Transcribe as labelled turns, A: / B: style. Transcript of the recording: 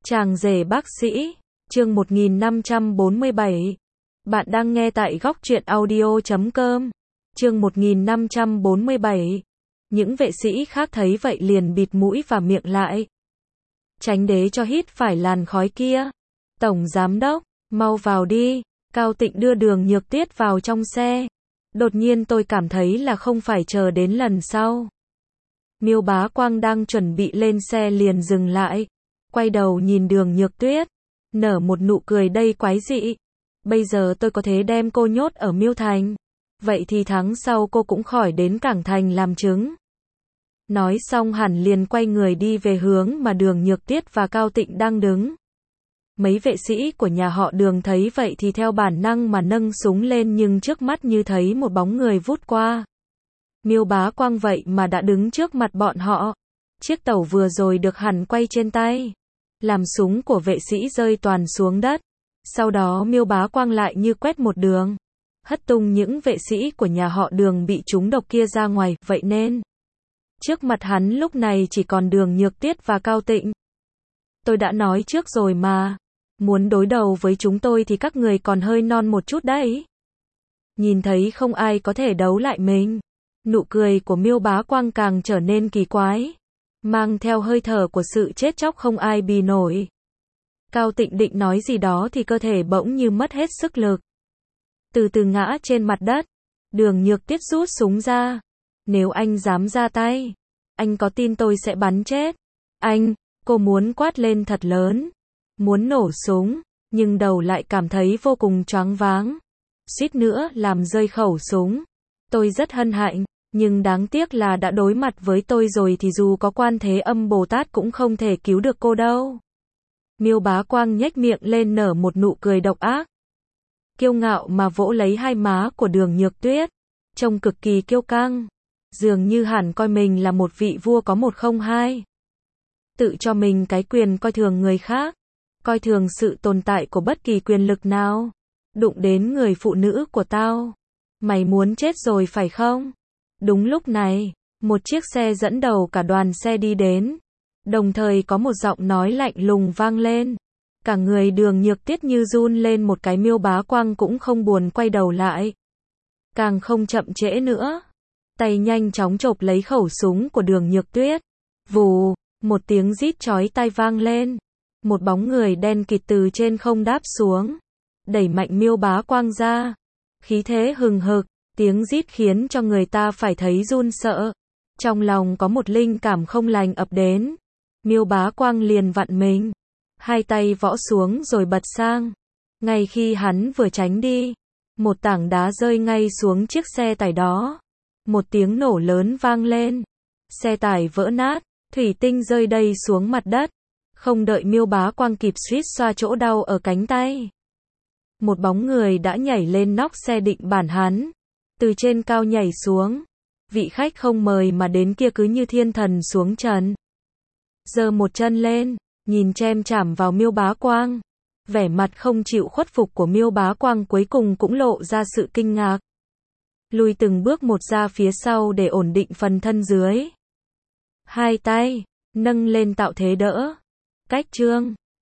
A: Chàng rể bác sĩ, chương 1547. Bạn đang nghe tại góc truyện audio.com. Chương 1547. Những vệ sĩ khác thấy vậy liền bịt mũi và miệng lại. Tránh đế cho hít phải làn khói kia. Tổng giám đốc, mau vào đi. Cao Tịnh đưa Đường Nhược Tuyết vào trong xe. Đột nhiên tôi cảm thấy là không phải chờ đến lần sau. Miêu Bá Quang đang chuẩn bị lên xe liền dừng lại. Quay đầu nhìn Đường Nhược Tuyết, nở một nụ cười đầy quái dị. Bây giờ tôi có thể đem cô nhốt ở Miêu Thành. Vậy thì tháng sau cô cũng khỏi đến Cảng Thành làm chứng. Nói xong hẳn liền quay người đi về hướng mà Đường Nhược Tuyết và Cao Tịnh đang đứng. Mấy vệ sĩ của nhà họ Đường thấy vậy thì theo bản năng mà nâng súng lên, nhưng trước mắt như thấy một bóng người vút qua. Miêu Bá Quang vậy mà đã đứng trước mặt bọn họ. Chiếc tẩu vừa rồi được hẳn quay trên tay, làm súng của vệ sĩ rơi toàn xuống đất. Sau đó Miêu Bá Quang lại như quét một đường, hất tung những vệ sĩ của nhà họ Đường bị trúng độc kia ra ngoài, vậy nên trước mặt hắn lúc này chỉ còn Đường Nhược Tuyết và Cao Tịnh. Tôi đã nói trước rồi mà, muốn đối đầu với chúng tôi thì các người còn hơi non một chút đấy. Nhìn thấy không ai có thể đấu lại mình, nụ cười của Miêu Bá Quang càng trở nên kỳ quái, mang theo hơi thở của sự chết chóc không ai bì nổi. Cao Tịnh định nói gì đó thì cơ thể bỗng như mất hết sức lực, từ từ ngã trên mặt đất. Đường Nhược Tuyết rút súng ra. Nếu anh dám ra tay, anh có tin tôi sẽ bắn chết anh? Cô muốn quát lên thật lớn, muốn nổ súng, nhưng đầu lại cảm thấy vô cùng choáng váng, suýt nữa làm rơi khẩu súng. Tôi rất hân hạnh, nhưng đáng tiếc là đã đối mặt với tôi rồi thì dù có Quan Thế Âm Bồ Tát cũng không thể cứu được cô đâu. Miêu Bá Quang nhếch miệng lên nở một nụ cười độc ác, kiêu ngạo mà vỗ lấy hai má của Đường Nhược Tuyết, trông cực kỳ kiêu căng, dường như hẳn coi mình là một vị vua có một không hai. Tự cho mình cái quyền coi thường người khác, coi thường sự tồn tại của bất kỳ quyền lực nào. Đụng đến người phụ nữ của tao, mày muốn chết rồi phải không? Đúng lúc này, một chiếc xe dẫn đầu cả đoàn xe đi đến, đồng thời có một giọng nói lạnh lùng vang lên. Cả người Đường Nhược Tuyết như run lên một cái. Miêu Bá Quang cũng không buồn quay đầu lại, càng không chậm trễ nữa, tay nhanh chóng chộp lấy khẩu súng của Đường Nhược Tuyết. Vù, một tiếng rít chói tai vang lên, một bóng người đen kịt từ trên không đáp xuống, đẩy mạnh Miêu Bá Quang ra, khí thế hừng hực. Tiếng rít khiến cho người ta phải thấy run sợ, trong lòng có một linh cảm không lành ập đến. Miêu Bá Quang liền vặn mình, hai tay võ xuống rồi bật sang. Ngay khi hắn vừa tránh đi, một tảng đá rơi ngay xuống chiếc xe tải đó. Một tiếng nổ lớn vang lên, xe tải vỡ nát, thủy tinh rơi đầy xuống mặt đất. Không đợi Miêu Bá Quang kịp suýt xoa chỗ đau ở cánh tay, một bóng người đã nhảy lên nóc xe định bản hắn, từ trên cao nhảy xuống. Vị khách không mời mà đến kia cứ như thiên thần xuống trần, giơ một chân lên, nhìn chem chảm vào Miêu Bá Quang. Vẻ mặt không chịu khuất phục của Miêu Bá Quang cuối cùng cũng lộ ra sự kinh ngạc, lùi từng bước một ra phía sau để ổn định phần thân dưới. Hai tay nâng lên tạo thế đỡ. Cách chương